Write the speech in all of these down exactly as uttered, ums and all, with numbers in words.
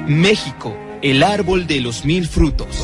México, el árbol de los mil frutos.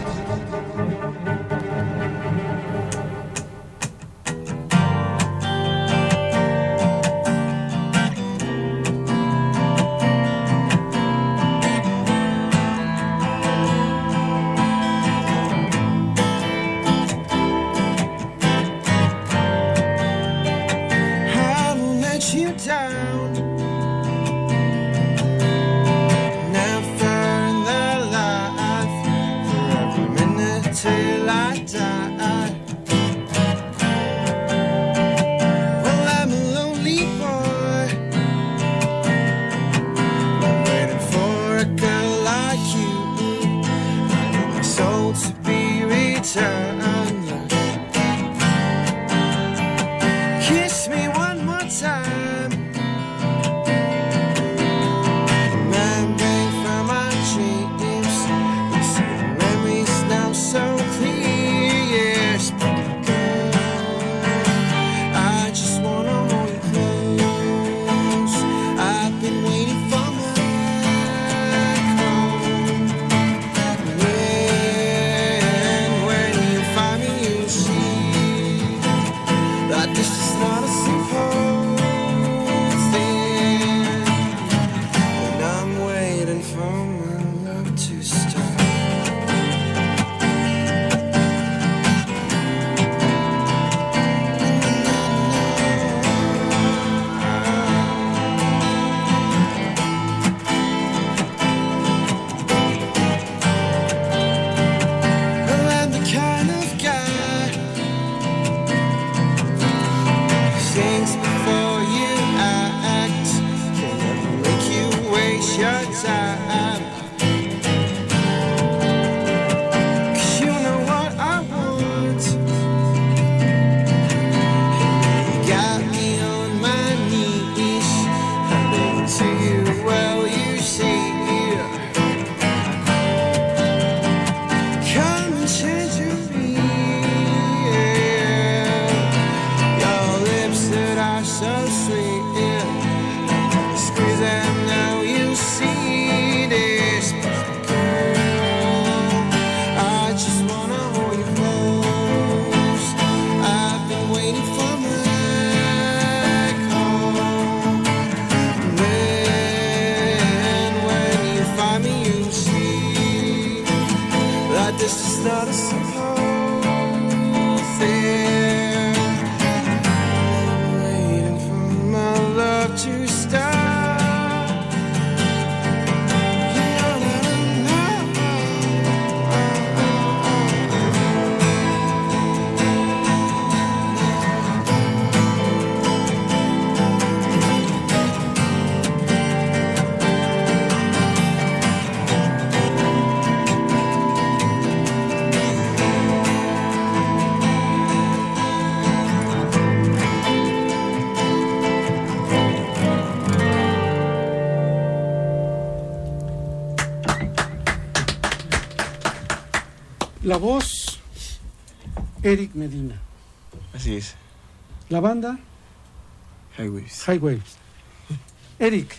La voz, Eric Medina. Así es. La banda, High Waves. High Waves. Eric.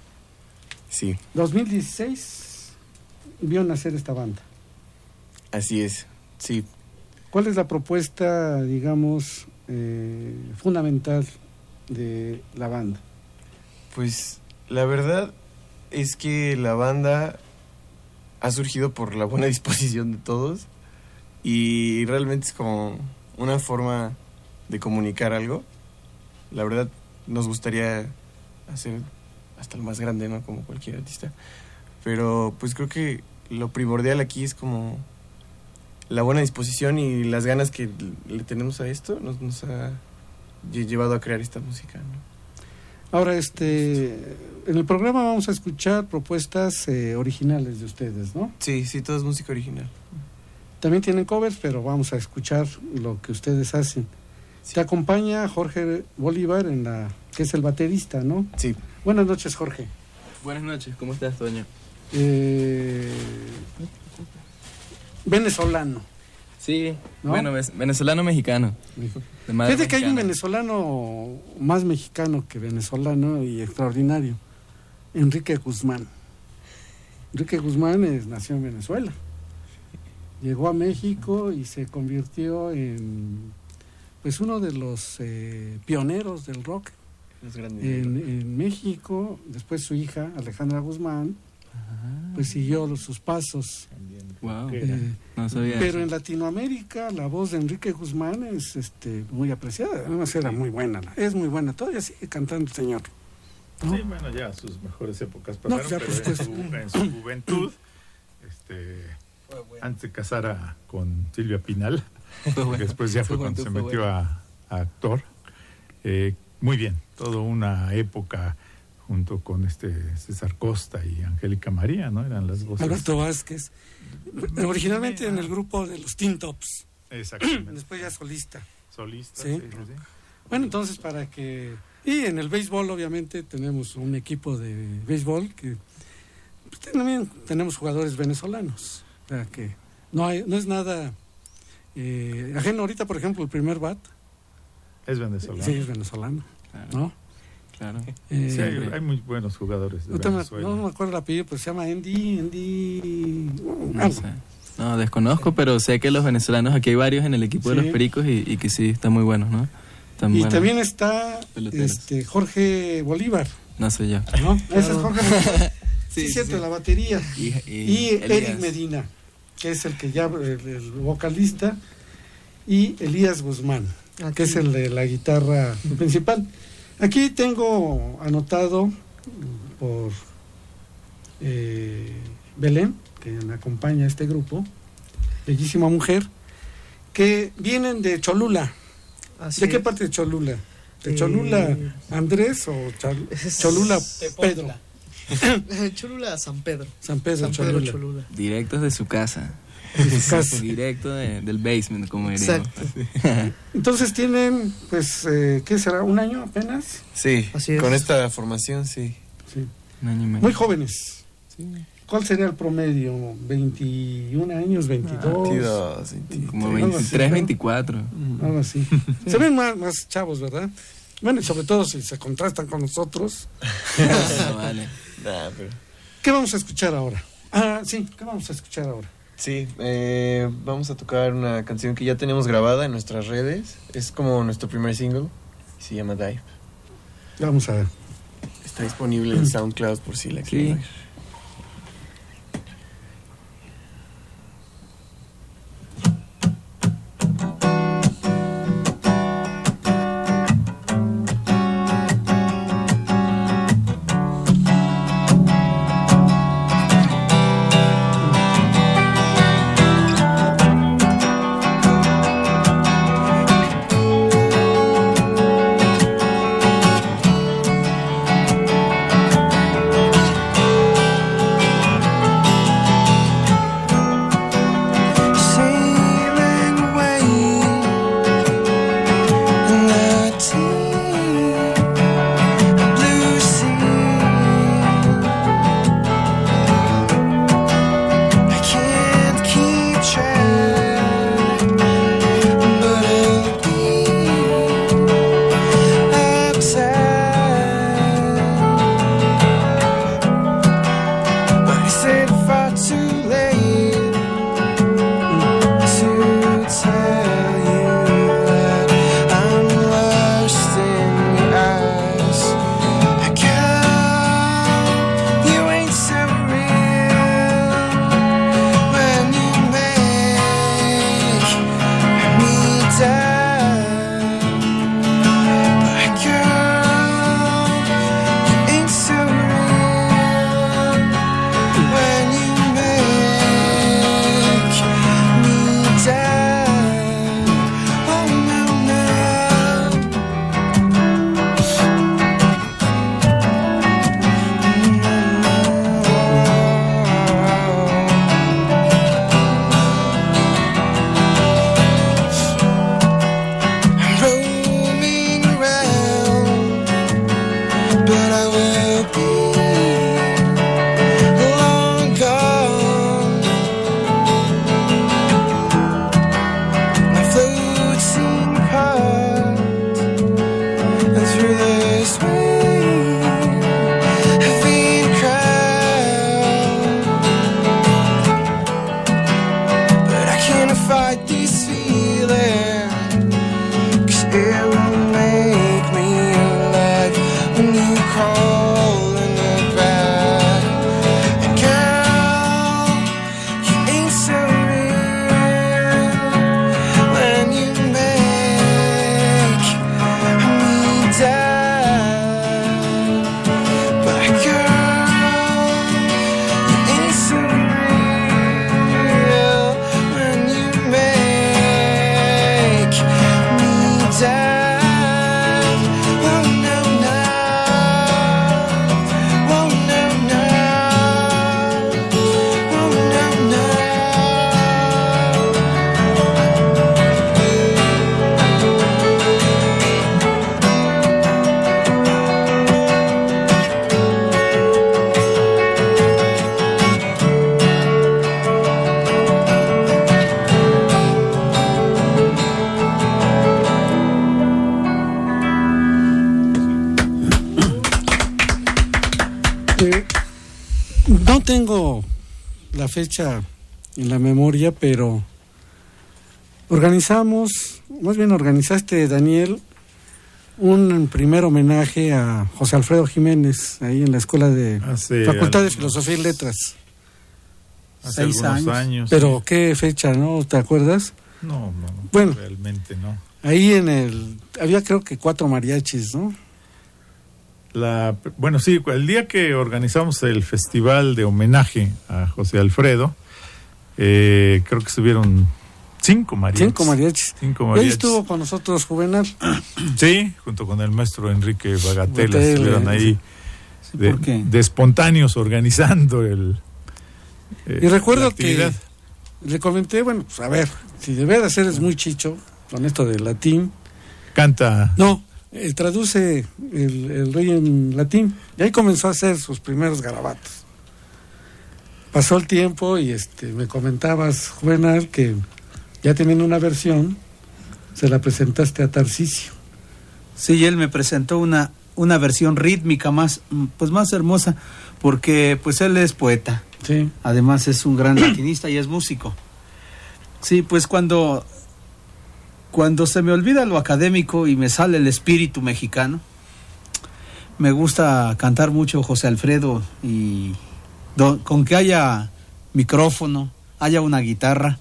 Sí. dos mil dieciséis vio nacer esta banda. Así es, sí. ¿Cuál es la propuesta, digamos, eh, fundamental de la banda? Pues la verdad es que la banda ha surgido por la buena disposición de todos y realmente es como una forma de comunicar algo. La verdad nos gustaría hacer hasta lo más grande, ¿no? Como cualquier artista. Pero pues creo que lo primordial aquí es como la buena disposición y las ganas que le tenemos a esto nos, nos ha llevado a crear esta música, ¿no? Ahora, este, en el programa vamos a escuchar propuestas eh, originales de ustedes, ¿no? Sí, sí, todo es música original. También tienen covers, pero vamos a escuchar lo que ustedes hacen. Sí. Te acompaña Jorge Bolívar, en la que es el baterista, ¿no? Sí. Buenas noches, Jorge. Buenas noches, ¿cómo estás, Toño? Eh, venezolano. Sí, ¿no? Bueno, venezolano-mexicano. Fíjate que hay un venezolano más mexicano que venezolano y extraordinario, Enrique Guzmán. Enrique Guzmán es, nació en Venezuela. Llegó a México y se convirtió en pues uno de los eh, pioneros del rock Los grandes. en, en México. Después su hija, Alejandra Guzmán, Ah, pues siguió los- sus pasos. wow. Eh, No sabía pero eso. en Latinoamérica la voz de Enrique Guzmán es este, muy apreciada. Además era muy buena, es muy buena. Todavía sigue cantando el señor. ¿no? Sí, bueno, ya sus mejores épocas No, pasaron, ya, pero por en, supuesto. su, en su juventud, este, antes de casar a- con Silvia Pinal, Fue que bueno. después ya Su fue cuando juventud se fue metió buena. a, a actor, eh, muy bien, toda una época junto con este César Costa y Angélica María, ¿no? Eran las voces. Alberto Vázquez. Originalmente en el grupo de los Teen Tops. Exactamente. Después ya solista. Solista, Sí. sí, sí, sí. Bueno, entonces para que... Y en el béisbol obviamente tenemos un equipo de béisbol que pues, también tenemos jugadores venezolanos. O sea que no, hay, no es nada eh, ajeno. Ahorita, por ejemplo, el primer bat Es venezolano. sí es venezolano, Claro, ¿no? claro. Eh, Sí, hay, hay muy buenos jugadores de no, te me- Venezuela. no me acuerdo el apellido, pero se llama Andy, Andy... No algo. sé. No, desconozco, pero sé que los venezolanos, aquí hay varios en el equipo de Sí. los Pericos y, y que sí, están muy buenos, ¿no? Están Y buenos. también está Peloteros. este Jorge Bolívar, No sé yo. ¿no? Ese es Jorge Bolívar. Sí, Sí, cierto, sí. la batería. Y, Y Elías. Eric Medina, que es el que ya, el, el vocalista, y Elías Guzmán, que es el de la guitarra principal. Aquí tengo anotado por eh, Belén, que me acompaña a este grupo, bellísima mujer, que vienen de Cholula. Así ¿De qué es. parte de Cholula? ¿De Eh, Cholula Andrés o Chol- es- Cholula Pedro? Cholula, San Pedro. San Pedro, San Pedro, Cholula. Cholula. Directos de su casa. En su casa. Directo de- del basement, como diríamos. Exacto. Entonces tienen, pues, eh, ¿qué será? ¿Un año apenas? Sí, Así es. con esta formación, sí. Sí. Un año y medio. Muy jóvenes. Sí. ¿Cuál sería el promedio? ¿veintiún años, veintidós? veintidós, veintitrés. Como Algo así, veintitrés, ¿no? veinticuatro. Algo así. Se ven más, más chavos, ¿verdad? Bueno, y sobre todo si se contrastan con nosotros. No, vale. Nah, pero... ¿Qué vamos a escuchar ahora? Ah, sí, ¿qué vamos a escuchar ahora? Sí, eh, vamos a tocar una canción que ya tenemos grabada en nuestras redes. Es como nuestro primer single. Y se llama Dive. Vamos a ver. Está disponible en SoundCloud por si la Sí. quieren oír. Dive hole in the back. Girl, you ain't so real when you make me die. But girl, you ain't so real when you make me die. No tengo la fecha en la memoria, pero organizamos, más bien organizaste, Daniel, un primer homenaje a José Alfredo Jiménez, ahí en la Escuela de Hace Facultad de algunos- Filosofía y Letras. Hace Seis algunos años. años. Pero sí. qué fecha, ¿no? ¿Te acuerdas? No, no, no, Bueno. realmente no. Ahí en el... Había creo que cuatro mariachis, ¿no? La, bueno, sí, el día que organizamos el festival de homenaje a José Alfredo, eh, creo que estuvieron cinco mariachis. Cinco mariachis. Cinco Y ahí mariachis. estuvo con nosotros Juvenal. Sí, junto con el maestro Enrique Bagatela, Bagatela, estuvieron ahí Sí, de, ¿por qué? de espontáneos organizando el... eh, Y recuerdo la que actividad. le comenté, bueno, pues a ver, si de veras eres muy chicho con esto del latín. Canta... No, él traduce el, el rey en latín. Y ahí comenzó a hacer sus primeros garabatos. Pasó el tiempo y este me comentabas, Juvenal, que ya teniendo una versión, se la presentaste a Tarcisio. Sí, él me presentó una, una versión rítmica más, pues más hermosa, porque pues él es poeta. Sí. Además es un gran latinista y es músico. Sí, pues cuando, cuando se me olvida lo académico y me sale el espíritu mexicano, me gusta cantar mucho José Alfredo y do, con que haya micrófono, haya una guitarra,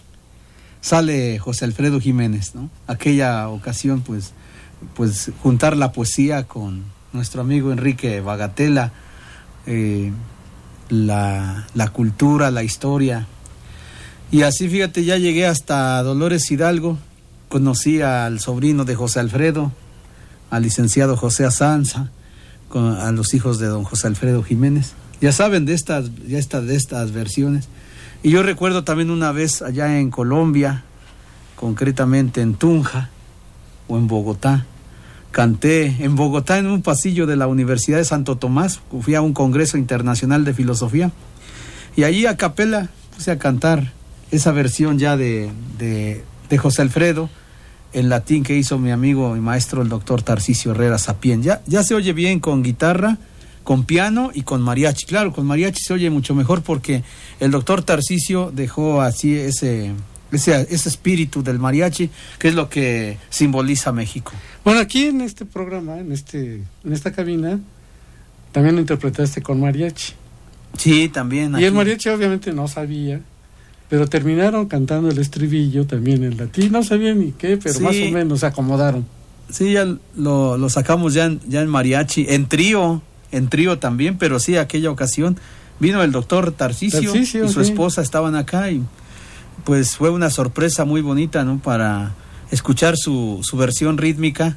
sale José Alfredo Jiménez, ¿no? Aquella ocasión, pues, pues juntar la poesía con nuestro amigo Enrique Bagatela, eh, la, la cultura, la historia. Y así, fíjate, ya llegué hasta Dolores Hidalgo, conocí al sobrino de José Alfredo, al licenciado José Azanza, con, a los hijos de don José Alfredo Jiménez. Ya saben de estas, ya está, de estas versiones. Y yo recuerdo también una vez allá en Colombia, concretamente en Tunja o en Bogotá, canté en Bogotá en un pasillo de la Universidad de Santo Tomás, fui a un congreso internacional de filosofía y allí a capela puse a cantar esa versión ya de, de, de José Alfredo en latín que hizo mi amigo y maestro el doctor Tarcisio Herrera Sapien. Ya, ya se oye bien con guitarra, con piano y con mariachi. Claro, con mariachi se oye mucho mejor porque el doctor Tarcisio dejó así ese, ese, ese espíritu del mariachi, que es lo que simboliza México. Bueno, aquí en este programa, en este, en esta cabina, también lo interpretaste con mariachi. Sí, también. Y el aquí. mariachi obviamente no sabía, pero terminaron cantando el estribillo también en latín. No sabían ni qué, pero Sí. más o menos se acomodaron. Sí, ya lo, lo sacamos ya en, ya en mariachi, en trío, en trío también, pero sí, aquella ocasión vino el doctor Tarcisio, Tarcisio, y su sí. esposa estaban acá y pues fue una sorpresa muy bonita, ¿no? Para escuchar su, su versión rítmica.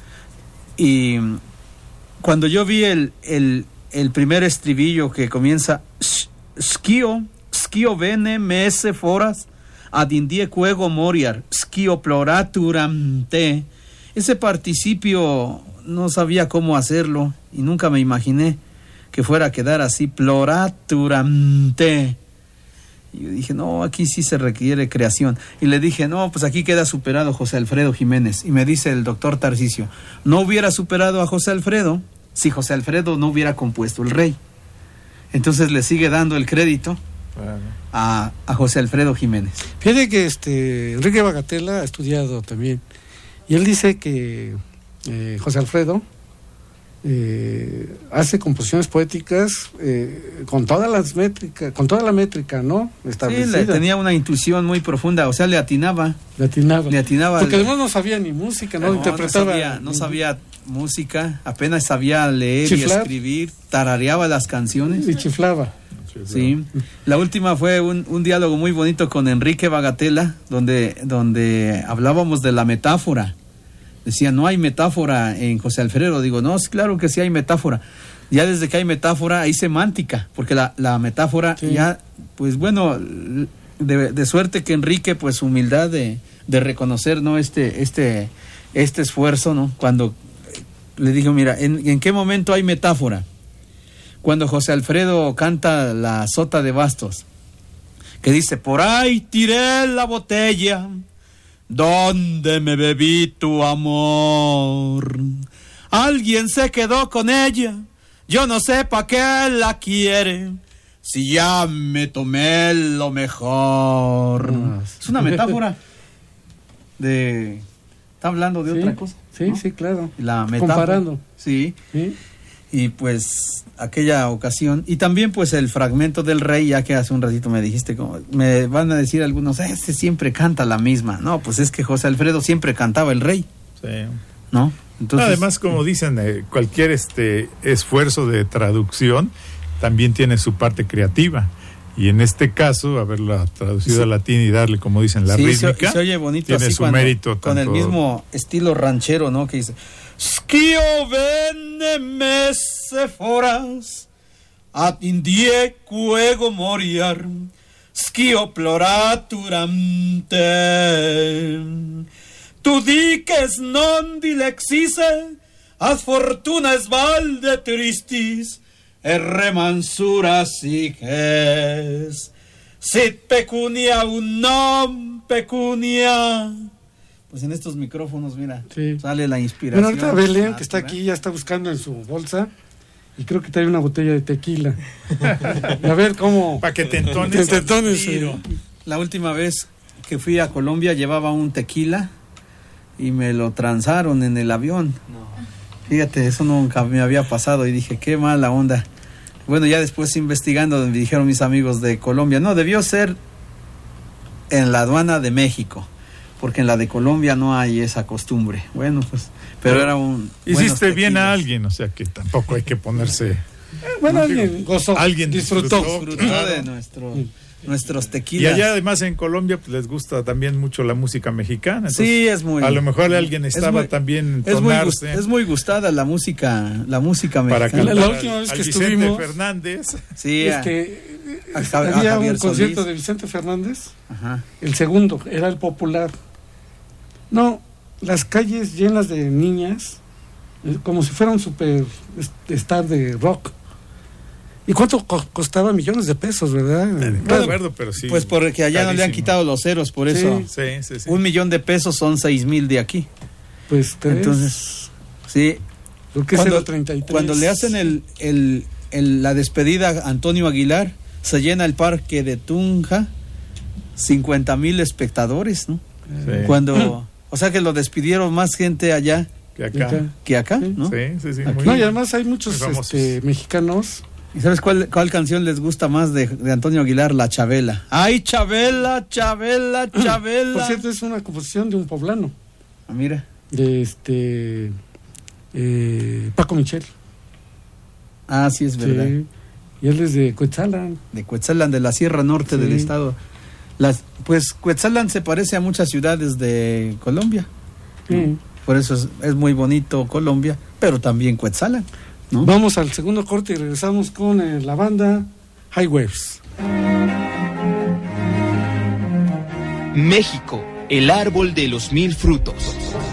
Y cuando yo vi el, el, el primer estribillo que comienza Skio, Skio bene mese foras ad indie cuego moriar, Skio ploraturam te. Ese participio no sabía cómo hacerlo y nunca me imaginé que fuera a quedar así, ploraturam te. Y yo dije, no, aquí sí se requiere creación. Y le dije, no, pues aquí queda superado José Alfredo Jiménez. Y me dice el doctor Tarcisio, no hubiera superado a José Alfredo si José Alfredo no hubiera compuesto El Rey. Entonces le sigue dando el crédito Claro. a, a José Alfredo Jiménez. Fíjate que este Enrique Bagatela ha estudiado también. Y él dice que eh, José Alfredo eh, hace composiciones poéticas eh, con todas las métricas, con toda la métrica, ¿no? Sí, Establecida. le tenía una intuición muy profunda, o sea, le atinaba. Le atinaba. Le atinaba. Porque el- además no sabía ni música, no, No, interpretaba. no sabía, no sabía música, apenas sabía leer Chiflar. y escribir, tarareaba las canciones. Y chiflaba. Sí. La última fue un, un diálogo muy bonito con Enrique Bagatella, donde, donde hablábamos de la metáfora. Decía, no hay metáfora en José Alfredo. Digo, no, es claro que sí hay metáfora. Ya desde que hay metáfora hay semántica, porque la, la metáfora Sí. ya, pues bueno, de, de suerte que Enrique, pues humildad de, de reconocer, ¿no? Este, este, este esfuerzo, ¿no? Cuando le digo, mira, ¿en, ¿en qué momento hay metáfora? Cuando José Alfredo canta la Sota de Bastos, que dice, por ahí tiré la botella, donde me bebí tu amor. Alguien se quedó con ella, yo no sé pa' qué la quiere, si ya me tomé lo mejor. Ah, Es una metáfora de... Está hablando de Sí, otra cosa. Sí, ¿no? sí, claro. La metáfora. Comparando. Sí. ¿Sí? Y pues aquella ocasión, y también pues el fragmento del Rey, ya que hace un ratito me dijiste, como, me van a decir algunos, este siempre canta la misma. No, pues es que José Alfredo siempre cantaba el Rey, Sí. ¿no? Entonces, Además, como dicen, eh, cualquier este esfuerzo de traducción también tiene su parte creativa. Y en este caso, haberla traducido al latín y darle, como dicen, la sí, rítmica, se, se oye bonito tiene así su cuando- mérito. con el tanto- mismo estilo ranchero, ¿no? Que dice, Schio venne messe foras, ad indie cuego moriar, schio ploraturante. Tu dices non dilexise, ad fortunas valde tristis, e remansura siges. Sit pecunia un non pecunia. Pues en estos micrófonos, mira, Sí. sale la inspiración. Bueno, ahorita Belén, que está natural. aquí, ya está buscando en su bolsa y creo que trae una botella de tequila. Y a ver cómo... Para que te entones. Te entones, al tiro. sí. La última vez que fui a Colombia llevaba un tequila y me lo transaron en el avión. Fíjate, eso nunca me había pasado y dije, qué mala onda. Bueno, ya después investigando, me dijeron mis amigos de Colombia, no, debió ser en la aduana de México, porque en la de Colombia no hay esa costumbre. Bueno, pues, pero era un... Hiciste buenos bien a tequilas. alguien, o sea que tampoco hay que ponerse. Bueno, alguien gozó, Alguien disfrutó. disfrutó. Disfrutó de nuestro, nuestros Y tequilas. allá además en Colombia pues, les gusta también mucho la música mexicana. entonces, Sí, es muy... a lo mejor alguien es estaba muy- también Es muy, gust- entonarse es muy gustada la música, la música para mexicana. cantar La al- última vez al que Vicente estuvimos- Fernández. Sí, Es a- que eh, a Jav- a había Javier un concierto Solís. de Vicente Fernández, ajá. el segundo, era el popular. No, las calles llenas de niñas, eh, como si fuera un super star de rock. ¿Y cuánto co- costaba? Millones de pesos, ¿verdad? No me Claro. acuerdo, pero sí. Pues porque allá no le han carísimo. quitado los ceros, por Sí. eso Sí, sí, sí. un millón de pesos son seis mil de aquí. Pues tres, Entonces, sí, lo que es cuando, el treinta y tres. cuando le hacen el, el, el- la despedida a Antonio Aguilar, se llena el parque de Tunja, cincuenta mil espectadores, ¿no? Sí. Cuando, o sea que lo despidieron más gente allá Que acá. Acá. que acá, Sí. ¿no? Sí, sí, sí. Aquí. muy No, y bien. además hay muchos Muy famosos. este, mexicanos. ¿Y sabes cuál, cuál canción les gusta más de, de Antonio Aguilar? La Chabela. ¡Ay, Chabela, Chabela, Chabela! Por cierto, es una composición de un poblano, Ah, mira. de este eh, Paco Michel. Ah, sí, es verdad. Sí. Y él es de Coetzalan. De Cuetzalan, de la Sierra Norte Sí. del estado. Las, pues Cuetzalan se parece a muchas ciudades de Colombia. Sí. Por eso es, es muy bonito Colombia, pero también Cuetzalan, ¿no? Vamos al segundo corte y regresamos con eh, la banda High Waves. México, el árbol de los mil frutos.